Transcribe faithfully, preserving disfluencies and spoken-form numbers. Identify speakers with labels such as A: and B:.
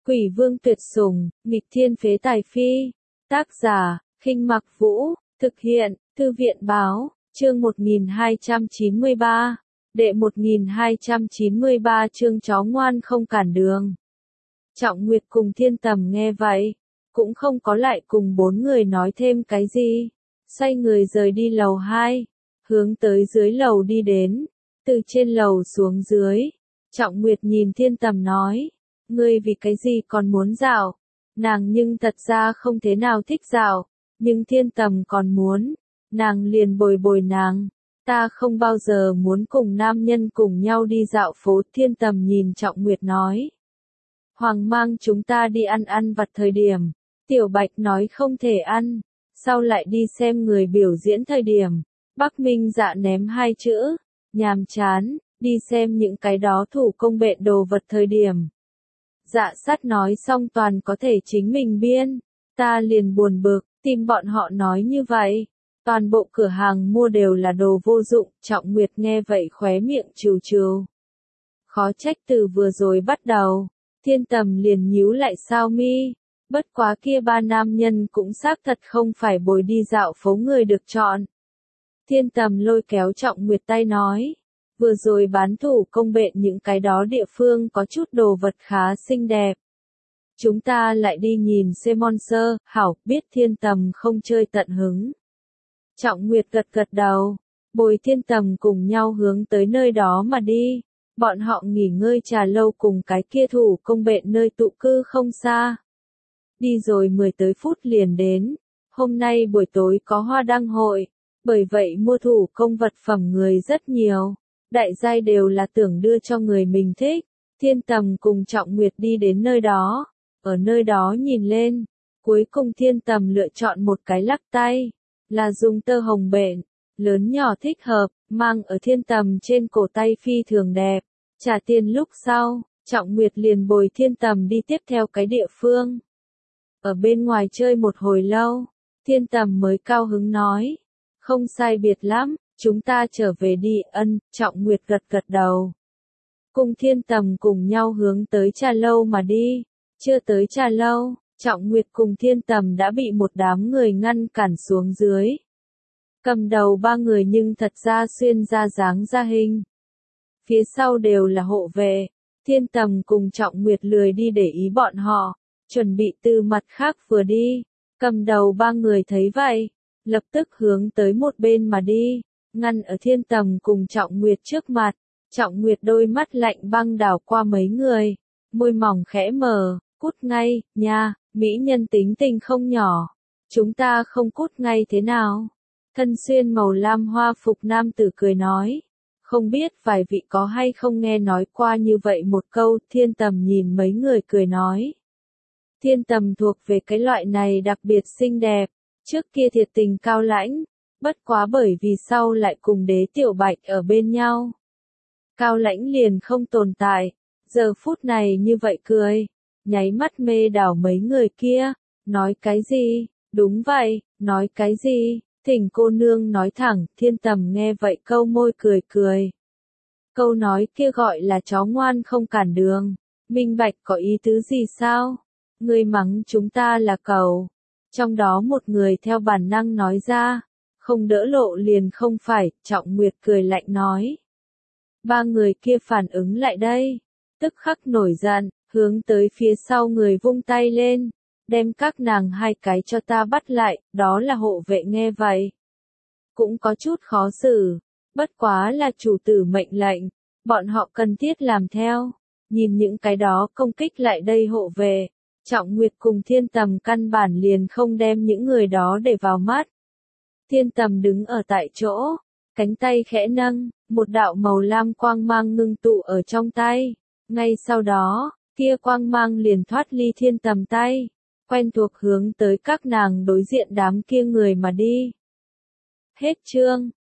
A: Quỷ vương tuyệt sủng, nghịch thiên phế tài phi. Tác giả, Khinh Mặc Vũ, thực hiện, Thư viện báo, chương một nghìn hai trăm chín mươi ba, đệ một nghìn hai trăm chín mươi ba chương chó ngoan không cản đường. Trọng Nguyệt cùng Thiên Tầm nghe vậy, cũng không có lại cùng bốn người nói thêm cái gì, xoay người rời đi lầu hai, hướng tới dưới lầu đi đến, từ trên lầu xuống dưới. Trọng Nguyệt nhìn Thiên Tầm nói, ngươi vì cái gì còn muốn dạo? Nàng nhưng thật ra không thế nào thích dạo, nhưng Thiên Tầm còn muốn, nàng liền bồi bồi nàng. Ta không bao giờ muốn cùng nam nhân cùng nhau đi dạo phố. Thiên Tầm nhìn Trọng Nguyệt nói. Hoàng mang chúng ta đi ăn ăn vặt thời điểm, Tiểu Bạch nói không thể ăn, sau lại đi xem người biểu diễn thời điểm, Bắc Minh Dạ ném hai chữ, nhàm chán, đi xem những cái đó thủ công bện đồ vật thời điểm. Dạ Sát nói xong toàn có thể chính mình biên, ta liền buồn bực, tìm bọn họ nói như vậy. Toàn bộ cửa hàng mua đều là đồ vô dụng. Trọng Nguyệt nghe vậy khóe miệng trừ trừ. Khó trách từ vừa rồi bắt đầu, Thiên Tầm liền nhíu lại sao mi. Bất quá kia ba nam nhân cũng xác thật không phải bồi đi dạo phố người được chọn. Thiên Tầm lôi kéo Trọng Nguyệt tay nói. Vừa rồi bán thủ công bện những cái đó địa phương có chút đồ vật khá xinh đẹp. Chúng ta lại đi nhìn xem monster. Hảo, biết Thiên Tầm không chơi tận hứng. Trọng Nguyệt gật gật đầu, bồi Thiên Tầm cùng nhau hướng tới nơi đó mà đi. Bọn họ nghỉ ngơi trà lâu cùng cái kia thủ công bện nơi tụ cư không xa. Đi rồi mười tới phút liền đến. Hôm nay buổi tối có hoa đăng hội, bởi vậy mua thủ công vật phẩm người rất nhiều. Đại giai đều là tưởng đưa cho người mình thích. Thiên Tầm cùng Trọng Nguyệt đi đến nơi đó, ở nơi đó nhìn lên. Cuối cùng Thiên Tầm lựa chọn một cái lắc tay, là dùng tơ hồng bện, lớn nhỏ thích hợp, mang ở Thiên Tầm trên cổ tay phi thường đẹp. Trả tiền lúc sau, Trọng Nguyệt liền bồi Thiên Tầm đi tiếp theo cái địa phương. Ở bên ngoài chơi một hồi lâu, Thiên Tầm mới cao hứng nói, không sai biệt lắm, chúng ta trở về đi. Ân. Trọng Nguyệt gật gật đầu. Cùng Thiên Tầm cùng nhau hướng tới trà lâu mà đi. Chưa tới trà lâu, Trọng Nguyệt cùng Thiên Tầm đã bị một đám người ngăn cản xuống dưới. Cầm đầu ba người nhưng thật ra xuyên ra dáng ra hình. Phía sau đều là hộ vệ. Thiên Tầm cùng Trọng Nguyệt lười đi để ý bọn họ, chuẩn bị từ mặt khác vừa đi. Cầm đầu ba người thấy vậy, lập tức hướng tới một bên mà đi, ngăn ở Thiên Tầm cùng Trọng Nguyệt trước mặt. Trọng Nguyệt đôi mắt lạnh băng đảo qua mấy người, môi mỏng khẽ mở, cút ngay, nha, mỹ nhân tính tình không nhỏ. Chúng ta không cút ngay thế nào? Thân xuyên màu lam hoa phục nam tử cười nói. Không biết vài vị có hay không nghe nói qua như vậy một câu. Thiên Tầm nhìn mấy người cười nói. Thiên Tầm thuộc về cái loại này đặc biệt xinh đẹp, trước kia thiệt tình cao lãnh, bất quá bởi vì sau lại cùng Đế Tiểu Bạch ở bên nhau. Cao lãnh liền không tồn tại, giờ phút này như vậy cười, nháy mắt mê đảo mấy người kia. Nói cái gì? Đúng vậy, nói cái gì? Thỉnh cô nương nói thẳng. Thiên Tầm nghe vậy câu môi cười cười. Câu nói kia gọi là chó ngoan không cản đường. Minh bạch có ý tứ gì sao? Ngươi mắng chúng ta là cẩu. Trong đó một người theo bản năng nói ra. Không đỡ lộ liền không phải. Trọng Nguyệt cười lạnh nói. Ba người kia phản ứng lại đây, tức khắc nổi giận, hướng tới phía sau người vung tay lên, đem các nàng hai cái cho ta bắt lại. Đó là hộ vệ nghe vậy, cũng có chút khó xử, bất quá là chủ tử mệnh lệnh, bọn họ cần thiết làm theo. Nhìn những cái đó công kích lại đây hộ vệ, Trọng Nguyệt cùng Thiên Tầm căn bản liền không đem những người đó để vào mắt. Thiên Tầm đứng ở tại chỗ, cánh tay khẽ nâng, một đạo màu lam quang mang ngưng tụ ở trong tay. Ngay sau đó, kia quang mang liền thoát ly Thiên Tầm tay, quen thuộc hướng tới các nàng đối diện đám kia người mà đi. Hết chương.